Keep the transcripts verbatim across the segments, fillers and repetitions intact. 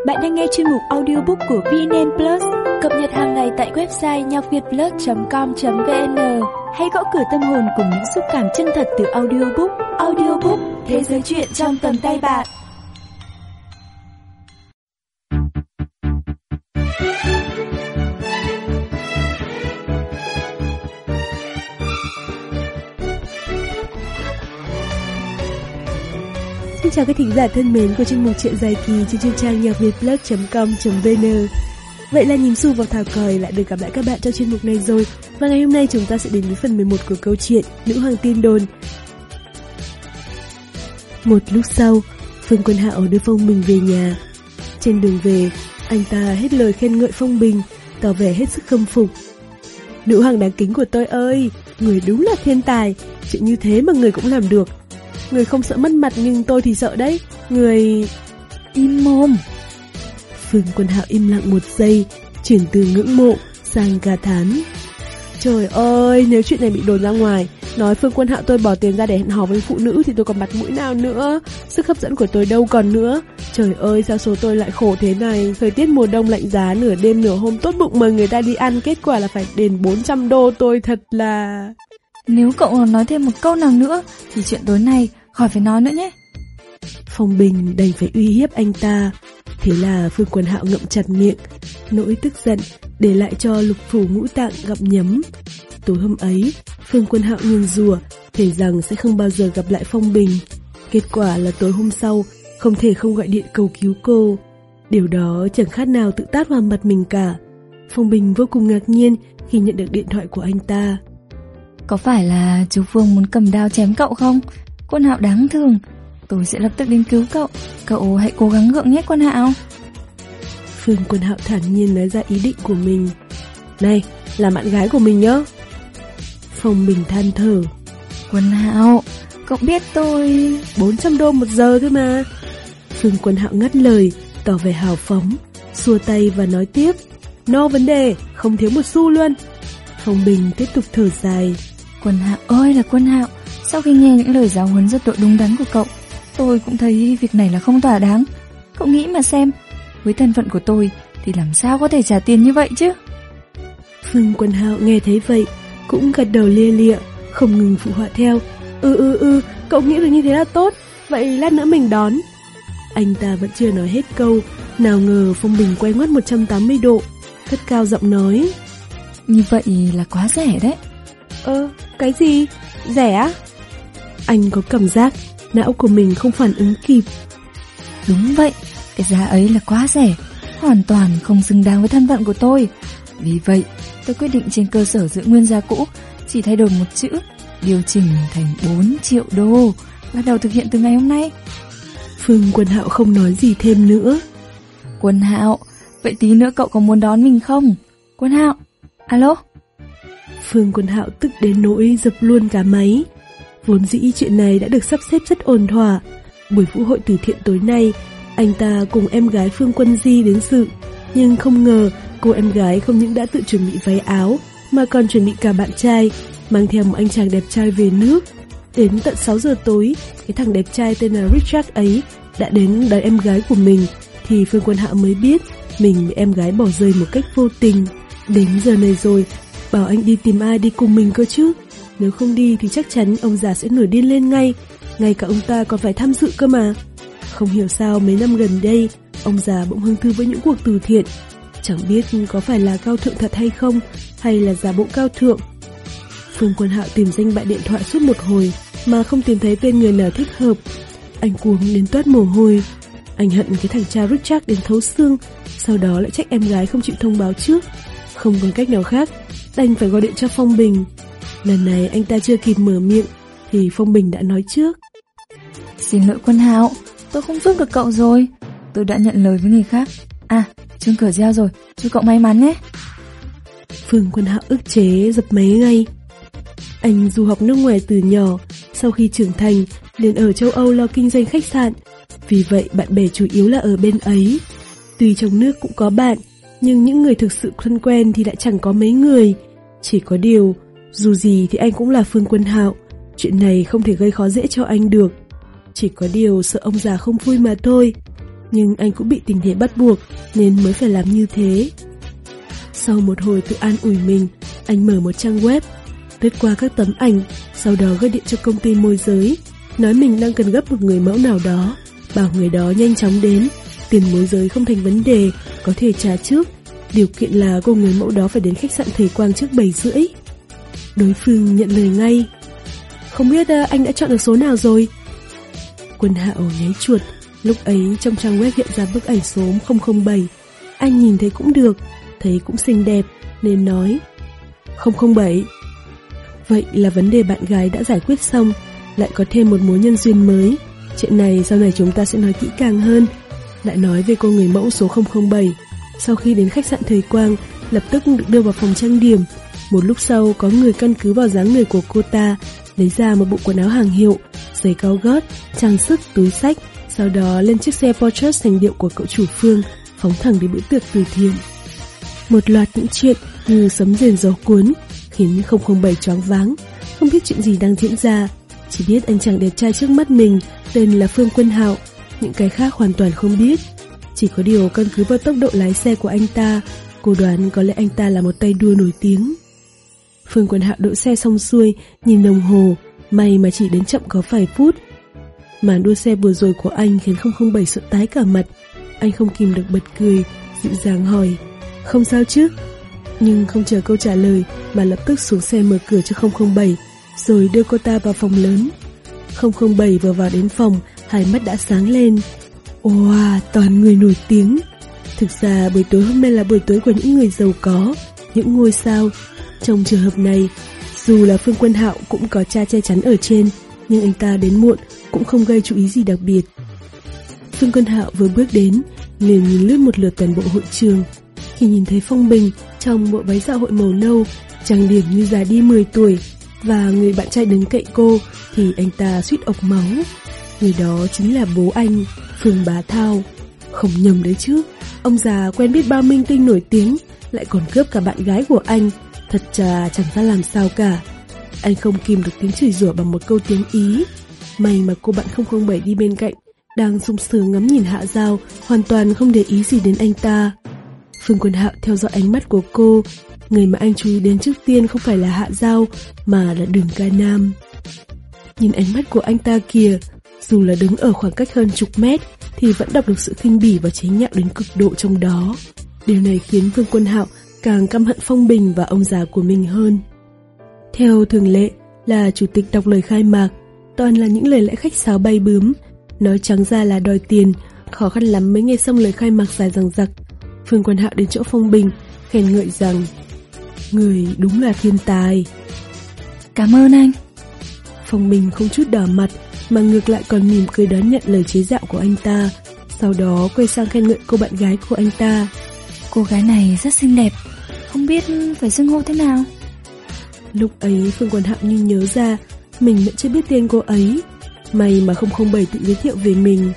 Bạn đang nghe chuyên mục audiobook của vê en en Plus, cập nhật hàng ngày tại website nhạc việt plus chấm com chấm vn. Hãy gõ cửa tâm hồn cùng những xúc cảm chân thật từ audiobook. Audiobook, thế giới truyện trong tầm tay bạn. Xin chào các thính giả thân mến của chuyên mục truyện dài kỳ trên chuyên trang nhạc việt plus chấm com chấm vn. Vậy là Nhím Xù và Thảo Còi lại được gặp lại các bạn trong chuyên mục này rồi. Và ngày hôm nay chúng ta sẽ đến với phần mười một của câu chuyện Nữ Hoàng Tin Đồn. Một lúc sau, Phương Quân Hạo đưa Phong Bình về nhà. Trên đường về, anh ta hết lời khen ngợi Phong Bình, tỏ vẻ hết sức khâm phục. Nữ hoàng đáng kính của tôi ơi, người đúng là thiên tài, chuyện như thế mà người cũng làm được. Người không sợ mất mặt nhưng tôi thì sợ đấy. Người... Im mồm. Phương Quân Hạo im lặng một giây, chuyển từ ngưỡng mộ sang ca thán. Trời ơi, nếu chuyện này bị đồn ra ngoài, nói Phương Quân Hạo tôi bỏ tiền ra để hẹn hò với phụ nữ thì tôi còn mặt mũi nào nữa. Sức hấp dẫn của tôi đâu còn nữa. Trời ơi, sao số tôi lại khổ thế này. Thời tiết mùa đông lạnh giá, nửa đêm nửa hôm tốt bụng mời người ta đi ăn, kết quả là phải đền bốn trăm đô. Tôi thật là... Nếu cậu nói thêm một câu nào nữa thì chuyện tối nay khỏi phải nói nữa nhé. Phong Bình đành phải uy hiếp anh ta. Thế là Phương Quân Hạo ngậm chặt miệng, nỗi tức giận để lại cho lục phủ ngũ tạng gặm nhấm. Tối hôm ấy, Phương Quân Hạo nguyền rủa thề rằng sẽ không bao giờ gặp lại Phong Bình. Kết quả là tối hôm sau không thể không gọi điện cầu cứu cô. Điều đó chẳng khác nào tự tát vào mặt mình cả. Phong Bình vô cùng ngạc nhiên khi nhận được điện thoại của anh ta. Có phải là chú Phương muốn cầm đao chém cậu không? Quân Hạo đáng thương. Tôi sẽ lập tức đến cứu cậu. Cậu hãy cố gắng gượng nhé Quân Hạo. Phương Quân Hạo thản nhiên nói ra ý định của mình. Này, là bạn gái của mình nhá. Phong Bình than thở. Quân Hạo, cậu biết tôi... bốn trăm đô một giờ thôi mà. Phương Quân Hạo ngắt lời, tỏ vẻ hào phóng, xua tay và nói tiếp. No vấn đề, không thiếu một xu luôn. Phong Bình tiếp tục thở dài. Quân Hạo ơi là Quân Hạo, sau khi nghe những lời giáo huấn rất đội đúng đắn của cậu, tôi cũng thấy việc này là không thỏa đáng. Cậu nghĩ mà xem, với thân phận của tôi thì làm sao có thể trả tiền như vậy chứ? Phương Quân Hạo nghe thấy vậy cũng gật đầu lia lịa, không ngừng phụ họa theo. Ừ ừ ừ, cậu nghĩ được như thế là tốt. Vậy lát nữa mình đón. Anh ta vẫn chưa nói hết câu, nào ngờ Phong Bình quay ngoắt một trăm tám mươi độ, cất cao giọng nói. Như vậy là quá rẻ đấy. Ơ, cái gì? Rẻ á? Anh có cảm giác não của mình không phản ứng kịp. Đúng vậy, cái giá ấy là quá rẻ, hoàn toàn không xứng đáng với thân phận của tôi. Vì vậy, tôi quyết định trên cơ sở giữ nguyên giá cũ, chỉ thay đổi một chữ, điều chỉnh thành bốn triệu đô, bắt đầu thực hiện từ ngày hôm nay. Phương Quân Hạo không nói gì thêm nữa. Quân Hạo, vậy tí nữa cậu có muốn đón mình không? Quân Hạo, alo? Phương Quân Hạo tức đến nỗi dập luôn cả máy. Vốn dĩ chuyện này đã được sắp xếp rất ổn thỏa. Buổi vũ hội từ thiện tối nay, anh ta cùng em gái Phương Quân Di đến dự. Nhưng không ngờ cô em gái không những đã tự chuẩn bị váy áo mà còn chuẩn bị cả bạn trai, mang theo một anh chàng đẹp trai về nước. Đến tận sáu giờ tối, cái thằng đẹp trai tên là Richard ấy đã đến đón em gái của mình, thì Phương Quân Hạo mới biết mình bị em gái bỏ rơi một cách vô tình. Đến giờ này rồi, bảo anh đi tìm ai đi cùng mình cơ chứ. Nếu không đi thì chắc chắn ông già sẽ nổi điên lên ngay. Ngay cả ông ta còn phải tham dự cơ mà. Không hiểu sao mấy năm gần đây ông già bỗng hứng thú với những cuộc từ thiện. Chẳng biết có phải là cao thượng thật hay không, hay là giả bộ cao thượng. Phương Quân Hạo tìm danh bạ điện thoại suốt một hồi mà không tìm thấy tên người nào thích hợp. Anh cuống đến toát mồ hôi. Anh hận cái thằng cha Richard đến thấu xương, sau đó lại trách em gái không chịu thông báo trước. Không còn cách nào khác, đành phải gọi điện cho Phong Bình. Lần này anh ta chưa kịp mở miệng thì Phong Bình đã nói trước. Xin lỗi Quân Hạo, tôi không giúp được cậu rồi. Tôi đã nhận lời với người khác. À, chuông cửa reo rồi, chúc cậu may mắn nhé. Phương Quân Hạo ức chế dập máy ngay. Anh du học nước ngoài từ nhỏ, sau khi trưởng thành liền ở châu Âu lo kinh doanh khách sạn. Vì vậy bạn bè chủ yếu là ở bên ấy. Tuy trong nước cũng có bạn, nhưng những người thực sự thân quen thì lại chẳng có mấy người. Chỉ có điều, dù gì thì anh cũng là Phương Quân Hạo, chuyện này không thể gây khó dễ cho anh được. Chỉ có điều sợ ông già không vui mà thôi. nhưng anh cũng bị tình thế bắt buộc nên mới phải làm như thế. Sau một hồi tự an ủi mình, anh mở một trang web, lướt qua các tấm ảnh, sau đó gọi điện cho công ty môi giới, nói mình đang cần gấp một người mẫu nào đó, bảo người đó nhanh chóng đến, tiền môi giới không thành vấn đề, có thể trả trước, điều kiện là cô người mẫu đó phải đến khách sạn Thời Quang trước bảy rưỡi. Đối phương nhận lời ngay. Không biết uh, anh đã chọn được số nào rồi? Quân Hạo nháy chuột, lúc ấy trong trang web hiện ra bức ảnh số không không bảy. Anh nhìn thấy cũng được, thấy cũng xinh đẹp, nên nói không không bảy. Vậy là vấn đề bạn gái đã giải quyết xong, lại có thêm một mối nhân duyên mới. Chuyện này sau này chúng ta sẽ nói kỹ càng hơn. Lại nói về cô người mẫu số không không bảy. Sau khi đến khách sạn Thời Quang, lập tức được đưa vào phòng trang điểm. Một lúc sau có người căn cứ vào dáng người của cô ta, lấy ra một bộ quần áo hàng hiệu, giày cao gót, trang sức, túi xách, sau đó lên chiếc xe Porsche sành điệu của cậu chủ Phương, phóng thẳng đến bữa tiệc từ thiện. Một loạt những chuyện như sấm rền gió cuốn, khiến không không bảy choáng váng, không biết chuyện gì đang diễn ra. Chỉ biết anh chàng đẹp trai trước mắt mình tên là Phương Quân Hạo, những cái khác hoàn toàn không biết. Chỉ có điều căn cứ vào tốc độ lái xe của anh ta, cô đoán có lẽ anh ta là một tay đua nổi tiếng. Phương Quân Hạo đỗ xe xong xuôi, nhìn đồng hồ, may mà chỉ đến chậm có vài phút. Màn đua xe vừa rồi của anh khiến không không bảy sợ tái cả mặt. Anh không kìm được bật cười, dịu dàng hỏi, không sao chứ? Nhưng không chờ câu trả lời mà lập tức xuống xe mở cửa cho không không bảy, rồi đưa cô ta vào phòng lớn. không không bảy vừa vào đến phòng, hai mắt đã sáng lên. Wow, toàn người nổi tiếng. Thực ra buổi tối hôm nay là buổi tối của những người giàu có, những ngôi sao. Trong trường hợp này, dù là Phương Quân Hạo cũng có cha che chắn ở trên, nhưng anh ta đến muộn cũng không gây chú ý gì đặc biệt. Phương Quân Hạo vừa bước đến, liền nhìn lướt một lượt toàn bộ hội trường. Khi nhìn thấy Phong Bình trong bộ váy dạ hội màu nâu, trang điểm như già đi mười tuổi, và người bạn trai đứng cạnh cô, thì anh ta suýt ộc máu. Người đó chính là bố anh, Phương Bá Thao. Không nhầm đấy chứ, ông già quen biết bao minh tinh nổi tiếng, lại còn cướp cả bạn gái của anh, thật chà chẳng ra làm sao cả. Anh không kìm được tiếng chửi rủa bằng một câu tiếng Ý. May mà cô bạn không không bảy đi bên cạnh, đang sung sướng ngắm nhìn Hạ Giao, hoàn toàn không để ý gì đến anh ta. Phương Quân Hạo theo dõi ánh mắt của cô. Người mà anh chú ý đến trước tiên không phải là Hạ Giao, mà là Đường Ca Nam. Nhìn ánh mắt của anh ta kìa, dù là đứng ở khoảng cách hơn chục mét thì vẫn đọc được sự khinh bỉ và chế nhạo đến cực độ trong đó. Điều này khiến Phương Quân Hạo càng căm hận Phong Bình và ông già của mình hơn. Theo thường lệ là chủ tịch đọc lời khai mạc, toàn là những lời lẽ khách sáo bay bướm, nói trắng ra là đòi tiền, khó khăn lắm mới nghe xong lời khai mạc dài dằng dặc. Phương Quân Hạo đến chỗ Phong Bình, khen ngợi rằng người đúng là thiên tài. Cảm ơn anh. Phong Bình không chút đỏ mặt, mà ngược lại còn mỉm cười đón nhận lời chế giễu của anh ta, sau đó quay sang khen ngợi cô bạn gái của anh ta. Cô gái này rất xinh đẹp, không biết phải xưng hô thế nào. Lúc ấy Phương Quân Hạo như nhớ ra mình vẫn chưa biết tên cô ấy. May mà không không bảy tự giới thiệu về mình.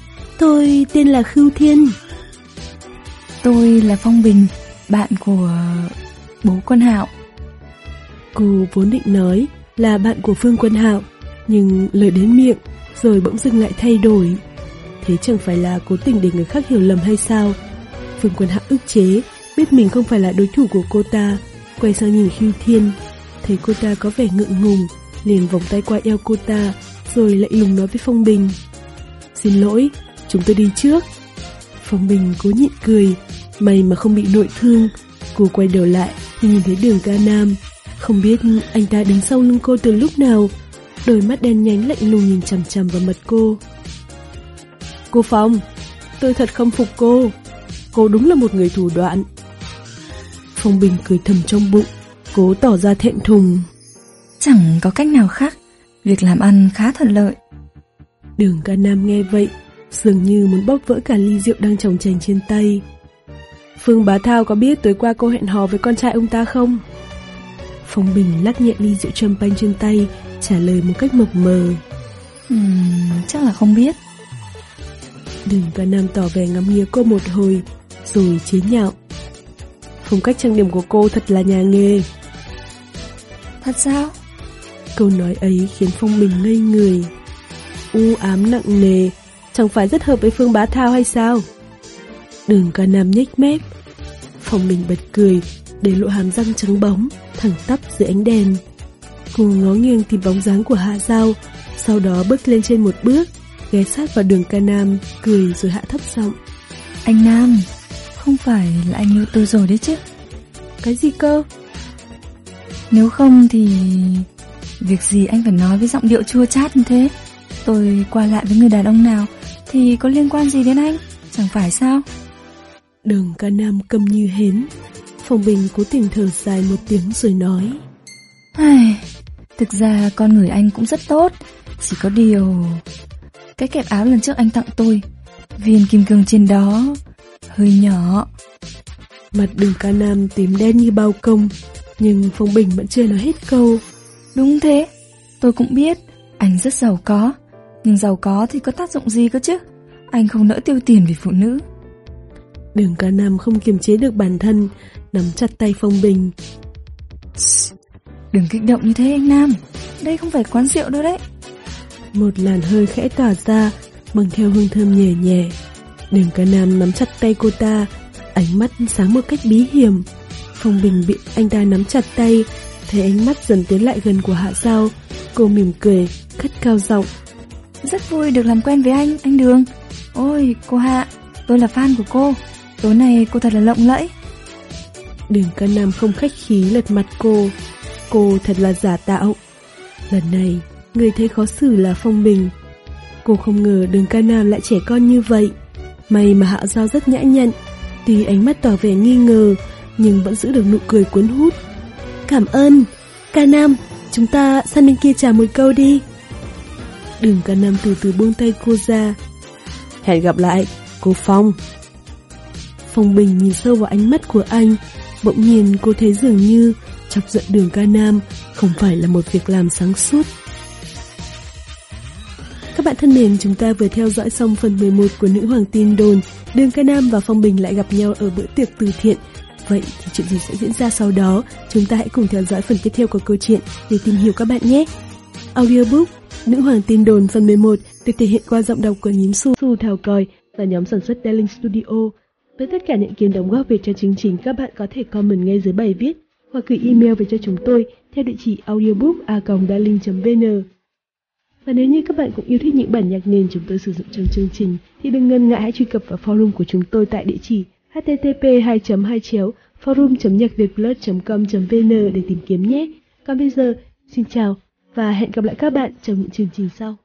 Tôi tên là Khưu Thiên. Tôi là Phong Bình, bạn của bố Quân Hạo. Cô vốn định nói là bạn của Phương Quân Hạo, nhưng lời đến miệng rồi bỗng dưng lại thay đổi. Thế chẳng phải là cố tình để người khác hiểu lầm hay sao? Phương Quân Hạo ức chế, biết mình không phải là đối thủ của cô ta, quay sang nhìn Khưu Thiên, thấy cô ta có vẻ ngượng ngùng, liền vòng tay qua eo cô ta, rồi lạnh lùng nói với Phong Bình, xin lỗi, chúng tôi đi trước. Phong Bình cố nhịn cười, may mà không bị nội thương. Cô quay đầu lại thì nhìn thấy Đường Ca Nam. Không biết anh ta đứng sau lưng cô từ lúc nào, đôi mắt đen nhánh lạnh lùng nhìn chằm chằm vào mặt cô. Cô Phong, tôi thật khâm phục cô. Cô đúng là một người thủ đoạn. Phong Bình cười thầm trong bụng, cố tỏ ra thẹn thùng. Chẳng có cách nào khác, việc làm ăn khá thuận lợi. Đường Ca Nam nghe vậy, dường như muốn bóp vỡ cả ly rượu đang chồng chành trên tay. Phương Bá Thao có biết tối qua cô hẹn hò với con trai ông ta không? Phong Bình lắc nhẹ ly rượu champagne trên tay, trả lời một cách mập mờ. Ừm, chắc là không biết. Đường Ca Nam tỏ vẻ ngắm nghía cô một hồi, rồi chế nhạo. Phong cách trang điểm của cô thật là nhà nghề. Thật sao? Câu nói ấy khiến Phong Bình ngây người. U ám nặng nề, chẳng phải rất hợp với Phương Bá Thao hay sao? Đường Ca Nam nhếch mép. Phong Bình bật cười, để lộ hàm răng trắng bóng, thẳng tắp dưới ánh đèn. Cô ngó nghiêng tìm bóng dáng của Hạ Giao, sau đó bước lên trên một bước, ghé sát vào Đường Ca Nam, cười rồi hạ thấp giọng. Anh Nam, không phải là anh yêu tôi rồi đấy chứ? Cái gì cơ? Nếu không thì... Việc gì anh phải nói với giọng điệu chua chát như thế? Tôi qua lại với người đàn ông nào thì có liên quan gì đến anh, chẳng phải sao? Đường Ca Nam câm như hến. Phong Bình cố tình thở dài một tiếng rồi nói. Ai, thực ra con người anh cũng rất tốt, chỉ có điều... Cái kẹp áo lần trước anh tặng tôi, viên kim cương trên đó hơi nhỏ. Mặt Đường Ca Nam tím đen như bao công, nhưng Phong Bình vẫn chưa nói hết câu. Đúng thế, tôi cũng biết anh rất giàu có, nhưng giàu có thì có tác dụng gì cơ chứ? Anh không nỡ tiêu tiền vì phụ nữ. Đường Ca Nam không kiềm chế được bản thân, nắm chặt tay Phong Bình. Đừng kích động như thế anh Nam, đây không phải quán rượu đâu đấy. Một làn hơi khẽ tỏa ra, mang theo hương thơm nhẹ nhẹ. Đường Ca Nam nắm chặt tay cô ta, ánh mắt sáng một cách bí hiểm. Phong Bình bị anh ta nắm chặt tay, thấy ánh mắt dần tiến lại gần của Hạ Giao. Cô mỉm cười, cất cao giọng. Rất vui được làm quen với anh, anh Đường. Ôi, cô Hạ, tôi là fan của cô. Tối nay cô thật là lộng lẫy. Đường Ca Nam không khách khí lật mặt cô. Cô thật là giả tạo. Lần này, người thấy khó xử là Phong Bình. Cô không ngờ Đường Ca Nam lại trẻ con như vậy. May mà Hạ Giao rất nhã nhặn, tuy ánh mắt tỏ vẻ nghi ngờ, nhưng vẫn giữ được nụ cười cuốn hút. Cảm ơn, Ca Nam, chúng ta sang bên kia chào một câu đi. Đường Ca Nam từ từ buông tay cô ra. Hẹn gặp lại, cô Phong. Phong Bình nhìn sâu vào ánh mắt của anh. Bỗng nhiên cô thấy dường như chọc giận Đường Ca Nam không phải là một việc làm sáng suốt. Các bạn thân mến, chúng ta vừa theo dõi xong phần mười một của Nữ Hoàng Tin Đồn. Đường Ca Nam và Phong Bình lại gặp nhau ở bữa tiệc từ thiện. Vậy thì chuyện gì sẽ diễn ra sau đó? Chúng ta hãy cùng theo dõi phần tiếp theo của câu chuyện để tìm hiểu các bạn nhé. Audiobook Nữ Hoàng Tin Đồn phần mười một được thể hiện qua giọng đọc của Nhím Su, Su Thảo Còi và nhóm sản xuất Darling Studio. Với tất cả những kiến đóng góp về cho chương trình, các bạn có thể comment ngay dưới bài viết hoặc gửi email về cho chúng tôi theo địa chỉ audiobook a còng darling chấm vn. Và nếu như các bạn cũng yêu thích những bản nhạc nền chúng tôi sử dụng trong chương trình thì đừng ngần ngại hãy truy cập vào forum của chúng tôi tại địa chỉ h t t p hai chấm hai chéo forum chấm nhạc việt plus chấm com chấm vn để tìm kiếm nhé. Còn bây giờ, xin chào và hẹn gặp lại các bạn trong những chương trình sau.